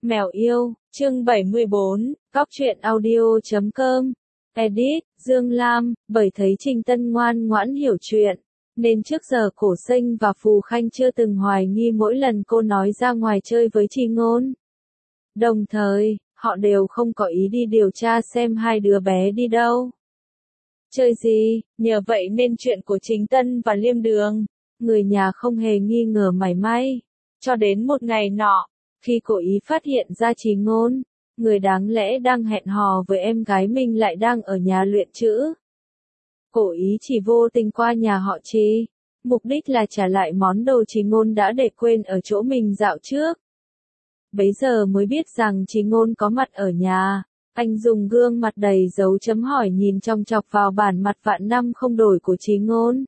Mèo yêu, chương 74, góc truyện audio.com. Edit, Dương Lam, bởi thấy Trình Tân ngoan ngoãn hiểu chuyện, nên trước giờ Cổ Sinh và Phù Khanh chưa từng hoài nghi mỗi lần cô nói ra ngoài chơi với Chi Ngôn. Đồng thời, họ đều không có ý đi điều tra xem hai đứa bé đi đâu. Chơi gì, nhờ vậy nên chuyện của Trình Tân và Liêm Đường, người nhà không hề nghi ngờ mảy may. Cho đến một ngày nọ, khi Cổ Ý phát hiện ra Chi Ngôn, người đáng lẽ đang hẹn hò với em gái mình lại đang ở nhà luyện chữ. Cổ Ý chỉ vô tình qua nhà họ Chi, mục đích là trả lại món đồ Chi Ngôn đã để quên ở chỗ mình dạo trước. Bấy giờ mới biết rằng Chi Ngôn có mặt ở nhà, anh dùng gương mặt đầy dấu chấm hỏi nhìn chòng chọc vào bản mặt vạn năm không đổi của Chi Ngôn.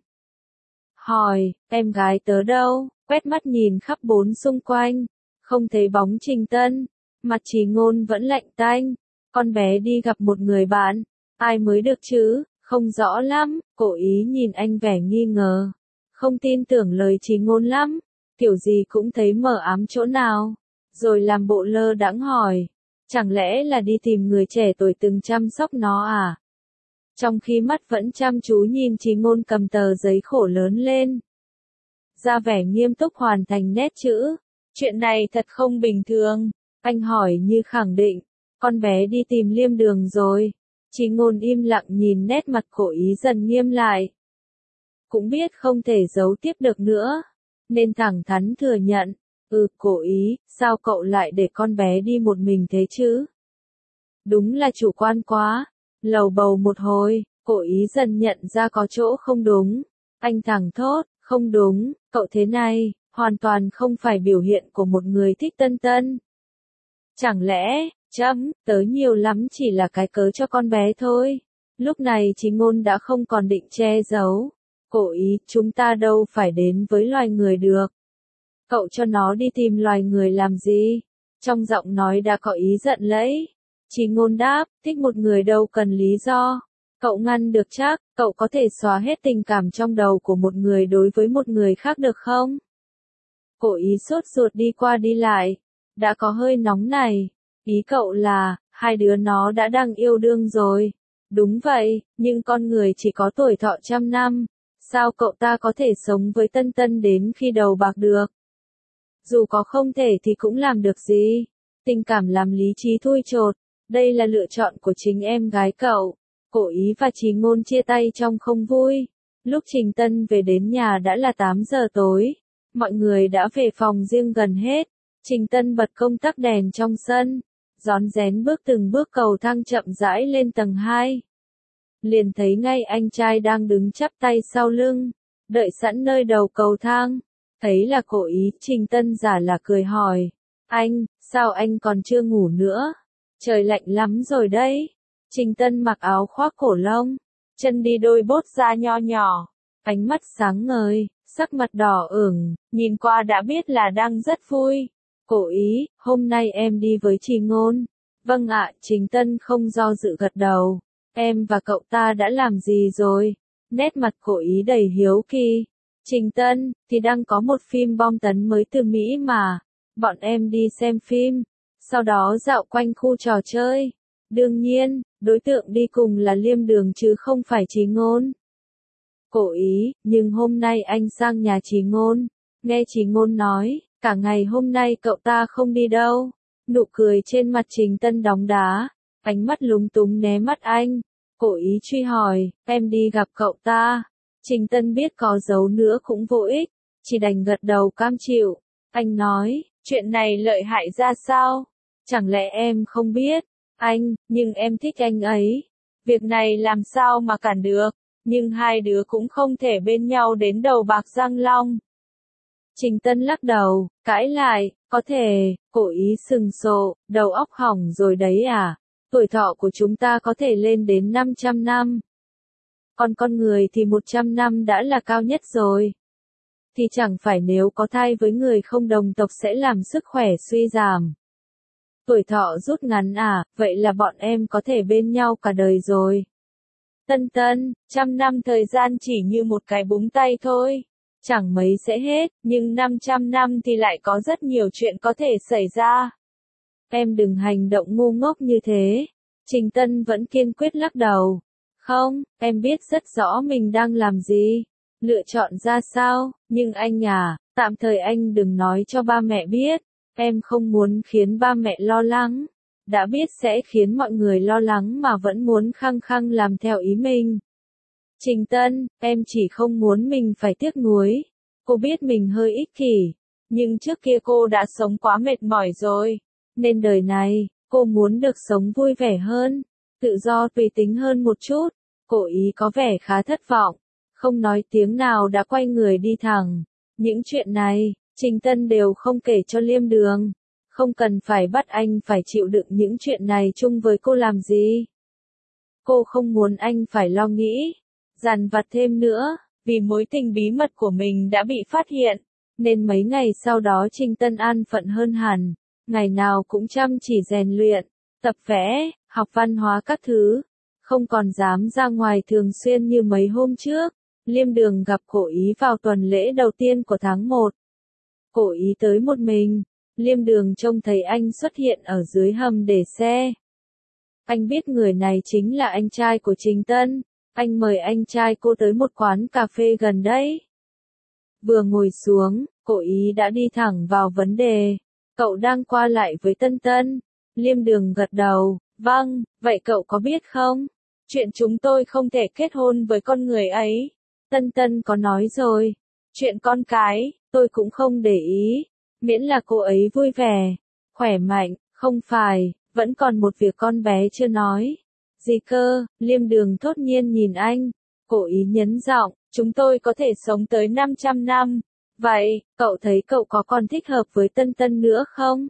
Hỏi, em gái tớ đâu? Quét mắt nhìn khắp bốn xung quanh, không thấy bóng Trình Tân, mặt Chi Ngôn vẫn lạnh tanh. Con bé đi gặp một người bạn, ai mới được chứ, không rõ lắm. Cổ Ý nhìn anh vẻ nghi ngờ, không tin tưởng lời Chi Ngôn lắm, kiểu gì cũng thấy mờ ám chỗ nào, rồi làm bộ lơ đãng hỏi, chẳng lẽ là đi tìm người trẻ tuổi từng chăm sóc nó à? Trong khi mắt vẫn chăm chú nhìn Chi Ngôn cầm tờ giấy khổ lớn lên, ra vẻ nghiêm túc hoàn thành nét chữ. Chuyện này thật không bình thường, anh hỏi như khẳng định, con bé đi tìm Liêm Đường rồi. Chi Ngôn im lặng nhìn nét mặt Cổ Ý dần nghiêm lại. Cũng biết không thể giấu tiếp được nữa, nên thẳng thắn thừa nhận, Cổ Ý, sao cậu lại để con bé đi một mình thế chứ? Đúng là chủ quan quá. Lầu bầu một hồi, Cổ Ý dần nhận ra có chỗ không đúng. Anh thẳng thốt, không đúng, cậu thế này, hoàn toàn không phải biểu hiện của một người thích Tân Tân. Chẳng lẽ, tớ nhiều lắm chỉ là cái cớ cho con bé thôi. Lúc này Chi Ngôn đã không còn định che giấu. Cổ Ý, chúng ta đâu phải đến với loài người được. Cậu cho nó đi tìm loài người làm gì? Trong giọng nói đã có ý giận lẫy. Chi Ngôn đáp, thích một người đâu cần lý do. Cậu ngăn được chắc, cậu có thể xóa hết tình cảm trong đầu của một người đối với một người khác được không? Cổ Ý sốt ruột đi qua đi lại, đã có hơi nóng này. Ý cậu là, hai đứa nó đã đang yêu đương rồi. Đúng vậy, nhưng con người chỉ có tuổi thọ 100 năm. Sao cậu ta có thể sống với Tân Tân đến khi đầu bạc được? Dù có không thể thì cũng làm được gì. Tình cảm làm lý trí thui chột. Đây là lựa chọn của chính em gái cậu. Cổ Ý và Chi Ngôn chia tay trong không vui. Lúc Trình Tân về đến nhà đã là 8 giờ tối. Mọi người đã về phòng riêng gần hết. Trình Tân bật công tắc đèn trong sân, rón rén bước từng bước cầu thang chậm rãi lên tầng 2. Liền thấy ngay anh trai đang đứng chắp tay sau lưng, đợi sẵn nơi đầu cầu thang. Thấy là Cổ Ý, Trình Tân giả là cười hỏi, anh, sao anh còn chưa ngủ nữa? Trời lạnh lắm rồi đấy. Trình Tân mặc áo khoác cổ lông, chân đi đôi bốt da nho nhỏ, ánh mắt sáng ngời, sắc mặt đỏ ửng, nhìn qua đã biết là đang rất vui. Cổ Ý, hôm nay em đi với Chi Ngôn. Vâng ạ, Trình Tân không do dự gật đầu. Em và cậu ta đã làm gì rồi? Nét mặt Cổ Ý đầy hiếu kỳ. Trình Tân, thì đang có một phim bom tấn mới từ Mỹ mà. Bọn em đi xem phim, sau đó dạo quanh khu trò chơi. Đương nhiên, đối tượng đi cùng là Liêm Đường chứ không phải Chi Ngôn. Cổ Ý, nhưng hôm nay anh sang nhà Chi Ngôn. Nghe Chi Ngôn nói, cả ngày hôm nay cậu ta không đi đâu. Nụ cười trên mặt Trình Tân đóng đá, ánh mắt lúng túng né mắt anh. Cổ Ý truy hỏi, em đi gặp cậu ta. Trình Tân biết có giấu nữa cũng vô ích, chỉ đành gật đầu cam chịu. Anh nói, chuyện này lợi hại ra sao? Chẳng lẽ em không biết? Anh, nhưng em thích anh ấy. Việc này làm sao mà cản được, nhưng hai đứa cũng không thể bên nhau đến đầu bạc răng long. Trình Tân lắc đầu, cãi lại, có thể. Cổ Ý sừng sộ, đầu óc hỏng rồi đấy à? Tuổi thọ của chúng ta có thể lên đến 500 năm. Còn con người thì 100 năm đã là cao nhất rồi. Thì chẳng phải nếu có thai với người không đồng tộc sẽ làm sức khỏe suy giảm. Tuổi thọ rút ngắn à, vậy là bọn em có thể bên nhau cả đời rồi. Tân Tân, 100 năm thời gian chỉ như một cái búng tay thôi. Chẳng mấy sẽ hết, nhưng 500 năm thì lại có rất nhiều chuyện có thể xảy ra. em đừng hành động ngu ngốc như thế. Trình Tân vẫn kiên quyết lắc đầu. Không, em biết rất rõ mình đang làm gì, lựa chọn ra sao, nhưng anh à, tạm thời anh đừng nói cho ba mẹ biết, em không muốn khiến ba mẹ lo lắng. Đã biết sẽ khiến mọi người lo lắng mà vẫn muốn khăng khăng làm theo ý mình. Trình Tân, em chỉ không muốn mình phải tiếc nuối. Cô biết mình hơi ích kỷ, nhưng trước kia cô đã sống quá mệt mỏi rồi, nên đời này, cô muốn được sống vui vẻ hơn, tự do tùy tính hơn một chút. Cô ý có vẻ khá thất vọng, không nói tiếng nào đã quay người đi thẳng. Những chuyện này, Trình Tân đều không kể cho Liêm Đường. Không cần phải bắt anh phải chịu đựng những chuyện này chung với cô làm gì. Cô không muốn anh phải lo nghĩ, dằn vặt thêm nữa, vì mối tình bí mật của mình đã bị phát hiện, nên mấy ngày sau đó Trình Tân an phận hơn hẳn, ngày nào cũng chăm chỉ rèn luyện, tập vẽ, học văn hóa các thứ, không còn dám ra ngoài thường xuyên như mấy hôm trước. Liêm Đường gặp Cổ Ý vào tuần lễ đầu tiên của tháng 1. Cổ Ý tới một mình, Liêm Đường trông thấy anh xuất hiện ở dưới hầm để xe. Anh biết người này chính là anh trai của Trình Tân, anh mời anh trai cô tới một quán cà phê gần đấy. Vừa ngồi xuống, Cổ Ý đã đi thẳng vào vấn đề. Cậu đang qua lại với Tân Tân. Liêm Đường gật đầu, vâng, vậy cậu có biết không? Chuyện chúng tôi không thể kết hôn với con người ấy. Tân Tân có nói rồi. Chuyện con cái, tôi cũng không để ý. Miễn là cô ấy vui vẻ, khỏe mạnh, không phải, vẫn còn một việc con bé chưa nói. Gì cơ? Liêm Đường thốt nhiên nhìn anh. Cổ Ý nhấn giọng, chúng tôi có thể sống tới 500 năm. Vậy, cậu thấy cậu có còn thích hợp với Tân Tân nữa không?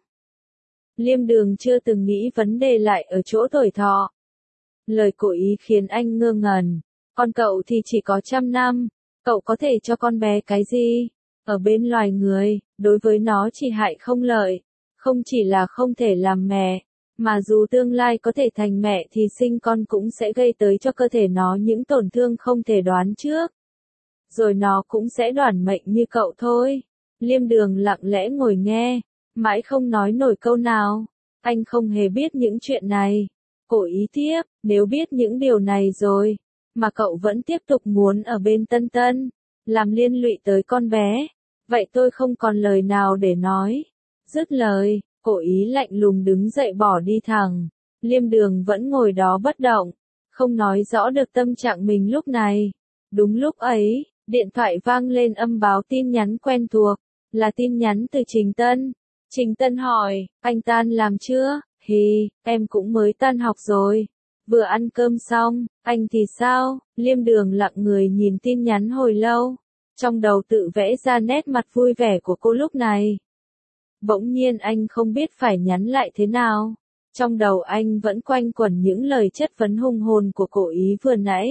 Liêm Đường chưa từng nghĩ vấn đề lại ở chỗ tuổi thọ. Lời Cổ Ý khiến anh ngơ ngẩn. Con cậu thì chỉ có 100 năm. Cậu có thể cho con bé cái gì? Ở bên loài người, đối với nó chỉ hại không lợi. Không chỉ là không thể làm mẹ, mà dù tương lai có thể thành mẹ thì sinh con cũng sẽ gây tới cho cơ thể nó những tổn thương không thể đoán trước. Rồi nó cũng sẽ đoản mệnh như cậu thôi. Liêm Đường lặng lẽ ngồi nghe, mãi không nói nổi câu nào. Anh không hề biết những chuyện này. Cổ Ý tiếp, nếu biết những điều này rồi, mà cậu vẫn tiếp tục muốn ở bên Tân Tân, làm liên lụy tới con bé, vậy tôi không còn lời nào để nói. Dứt lời, Cổ Ý lạnh lùng đứng dậy bỏ đi thẳng. Liêm Đường vẫn ngồi đó bất động, không nói rõ được tâm trạng mình lúc này. Đúng lúc ấy, điện thoại vang lên âm báo tin nhắn quen thuộc, là tin nhắn từ Trình Tân. Trình Tân hỏi, anh tan làm chưa? Hì, em cũng mới tan học rồi. Vừa ăn cơm xong, anh thì sao? Liêm Đường lặng người nhìn tin nhắn hồi lâu, trong đầu tự vẽ ra nét mặt vui vẻ của cô lúc này. Bỗng nhiên anh không biết phải nhắn lại thế nào. Trong đầu anh vẫn quanh quẩn những lời chất vấn hùng hồn của Cổ Ý vừa nãy.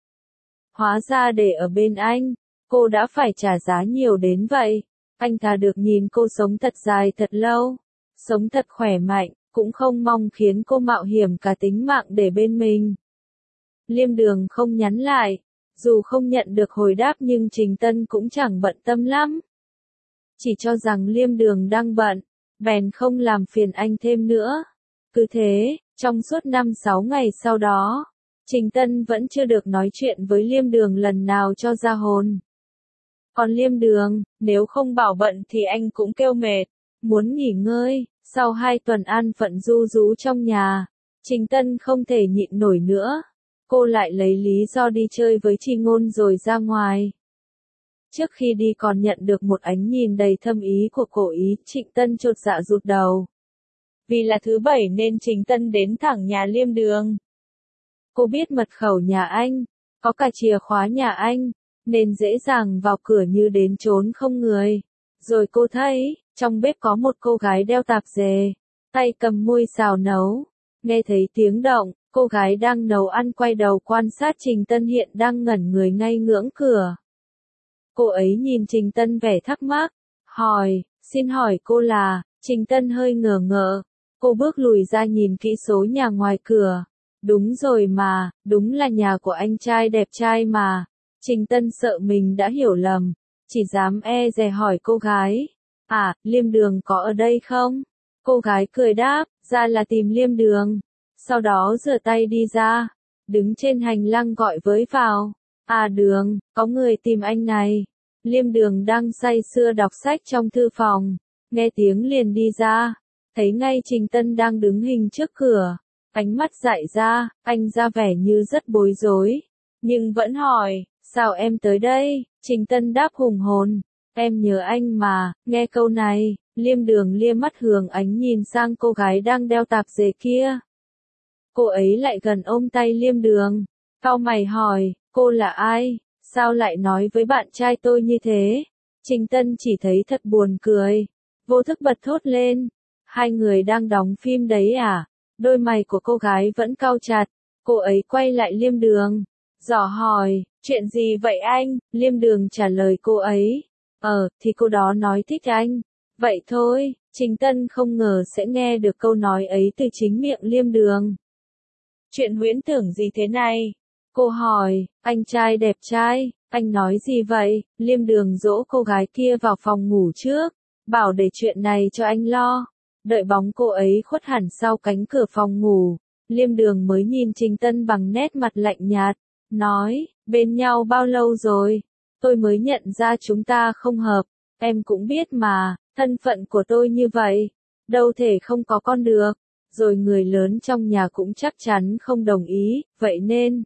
Hóa ra để ở bên anh, cô đã phải trả giá nhiều đến vậy. Anh thà được nhìn cô sống thật dài thật lâu, sống thật khỏe mạnh, cũng không mong khiến cô mạo hiểm cả tính mạng để bên mình. Liêm Đường không nhắn lại, dù không nhận được hồi đáp nhưng Trình Tân cũng chẳng bận tâm lắm. Chỉ cho rằng Liêm Đường đang bận, bèn không làm phiền anh thêm nữa. Cứ thế, trong suốt 5-6 ngày sau đó, Trình Tân vẫn chưa được nói chuyện với Liêm Đường lần nào cho ra hồn. Còn Liêm Đường, nếu không bảo bận thì anh cũng kêu mệt, muốn nghỉ ngơi. Sau 2 tuần an phận ru rú trong nhà, Trình Tân không thể nhịn nổi nữa. Cô lại lấy lý do đi chơi với Tri Ngôn rồi ra ngoài. Trước khi đi còn nhận được một ánh nhìn đầy thâm ý của Cổ Ý, Trình Tân chột dạ rụt đầu. Vì là thứ Bảy nên Trình Tân đến thẳng nhà Liêm Đường. Cô biết mật khẩu nhà anh, có cả chìa khóa nhà anh, nên dễ dàng vào cửa như đến chốn không người. Rồi cô thấy, trong bếp có một cô gái đeo tạp dề, tay cầm muôi xào nấu. Nghe thấy tiếng động, cô gái đang nấu ăn quay đầu quan sát Trình Tân hiện đang ngẩn người ngay ngưỡng cửa. Cô ấy nhìn Trình Tân vẻ thắc mắc, hỏi, xin hỏi cô là, Trình Tân hơi ngờ ngợ. Cô bước lùi ra nhìn kỹ số nhà ngoài cửa. Đúng rồi mà, đúng là nhà của anh trai đẹp trai mà. Trình Tân sợ mình đã hiểu lầm, chỉ dám dè hỏi cô gái. À, Liêm Đường có ở đây không? Cô gái cười đáp, ra là tìm Liêm Đường. Sau đó rửa tay đi ra, đứng trên hành lang gọi với vào. À Đường, có người tìm anh này. Liêm Đường đang say sưa đọc sách trong thư phòng, nghe tiếng liền đi ra, thấy ngay Trình Tân đang đứng hình trước cửa, ánh mắt dại ra, anh ra vẻ như rất bối rối, nhưng vẫn hỏi, sao em tới đây? Trình Tân đáp hùng hồn, em nhớ anh mà. Nghe câu này, Liêm Đường lia mắt hường ánh nhìn sang cô gái đang đeo tạp dề kia. Cô ấy lại gần ôm tay Liêm Đường, cau mày hỏi, cô là ai? Sao lại nói với bạn trai tôi như thế? Trình Tân chỉ thấy thật buồn cười, vô thức bật thốt lên. Hai người đang đóng phim đấy à? Đôi mày của cô gái vẫn cau chặt, cô ấy quay lại Liêm Đường, dò hỏi, chuyện gì vậy anh? Liêm Đường trả lời cô ấy, thì cô đó nói thích anh. Vậy thôi, Trình Tân không ngờ sẽ nghe được câu nói ấy từ chính miệng Liêm Đường. Chuyện huyễn tưởng gì thế này? Cô hỏi, anh trai đẹp trai, anh nói gì vậy? Liêm Đường dỗ cô gái kia vào phòng ngủ trước, bảo để chuyện này cho anh lo. Đợi bóng cô ấy khuất hẳn sau cánh cửa phòng ngủ, Liêm Đường mới nhìn Trình Tân bằng nét mặt lạnh nhạt, nói, bên nhau bao lâu rồi? Tôi mới nhận ra chúng ta không hợp, em cũng biết mà, thân phận của tôi như vậy, đâu thể không có con được, rồi người lớn trong nhà cũng chắc chắn không đồng ý, vậy nên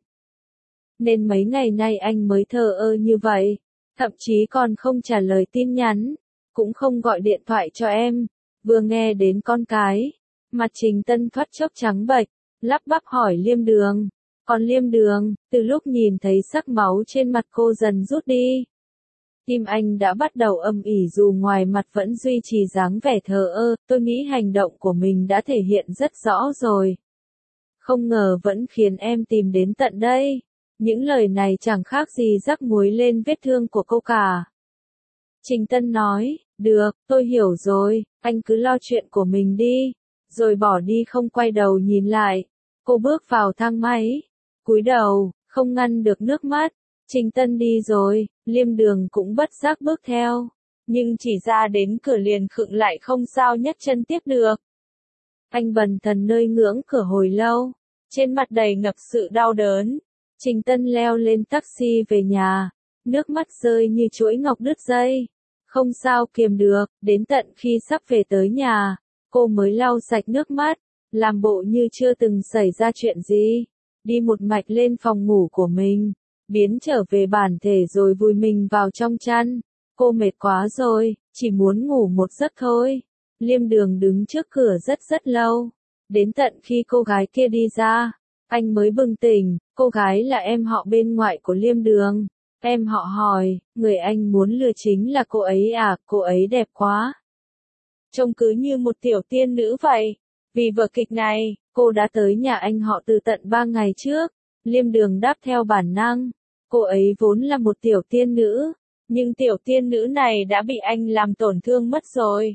mấy ngày nay anh mới thờ ơ như vậy, thậm chí còn không trả lời tin nhắn, cũng không gọi điện thoại cho em. Vừa nghe đến con cái, mặt Trình Tân thoát chốc trắng bệch, lắp bắp hỏi Liêm Đường. Còn Liêm Đường, từ lúc nhìn thấy sắc máu trên mặt cô dần rút đi, tim anh đã bắt đầu âm ỉ dù ngoài mặt vẫn duy trì dáng vẻ thờ ơ, tôi nghĩ hành động của mình đã thể hiện rất rõ rồi. Không ngờ vẫn khiến em tìm đến tận đây. Những lời này chẳng khác gì rắc muối lên vết thương của cô cả. Trình Tân nói, được, tôi hiểu rồi, anh cứ lo chuyện của mình đi, rồi bỏ đi không quay đầu nhìn lại. Cô bước vào thang máy, cúi đầu, không ngăn được nước mắt. Trình Tân đi rồi, Liêm Đường cũng bất giác bước theo, nhưng chỉ ra đến cửa liền khựng lại không sao nhấc chân tiếp được. Anh bần thần nơi ngưỡng cửa hồi lâu, trên mặt đầy ngập sự đau đớn. Trình Tân leo lên taxi về nhà, nước mắt rơi như chuỗi ngọc đứt dây. Không sao kiềm được, đến tận khi sắp về tới nhà, cô mới lau sạch nước mắt, làm bộ như chưa từng xảy ra chuyện gì. Đi một mạch lên phòng ngủ của mình, biến trở về bản thể rồi vùi mình vào trong chăn. Cô mệt quá rồi, chỉ muốn ngủ một giấc thôi. Liêm Đường đứng trước cửa rất lâu, đến tận khi cô gái kia đi ra, anh mới bừng tỉnh. Cô gái là em họ bên ngoại của Liêm Đường. Em họ hỏi, người anh muốn lừa chính là cô ấy à? Cô ấy đẹp quá, trông cứ như một tiểu tiên nữ vậy. Vì vở kịch này, cô đã tới nhà anh họ từ tận 3 ngày trước. Liêm Đường đáp theo bản năng, cô ấy vốn là một tiểu tiên nữ, nhưng tiểu tiên nữ này đã bị anh làm tổn thương mất rồi.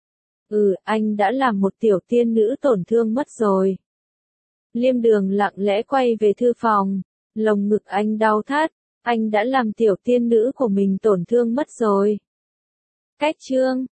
Anh đã làm một tiểu tiên nữ tổn thương mất rồi. Liêm Đường lặng lẽ quay về thư phòng, lồng ngực anh đau thắt, anh đã làm tiểu tiên nữ của mình tổn thương mất rồi. Cách chương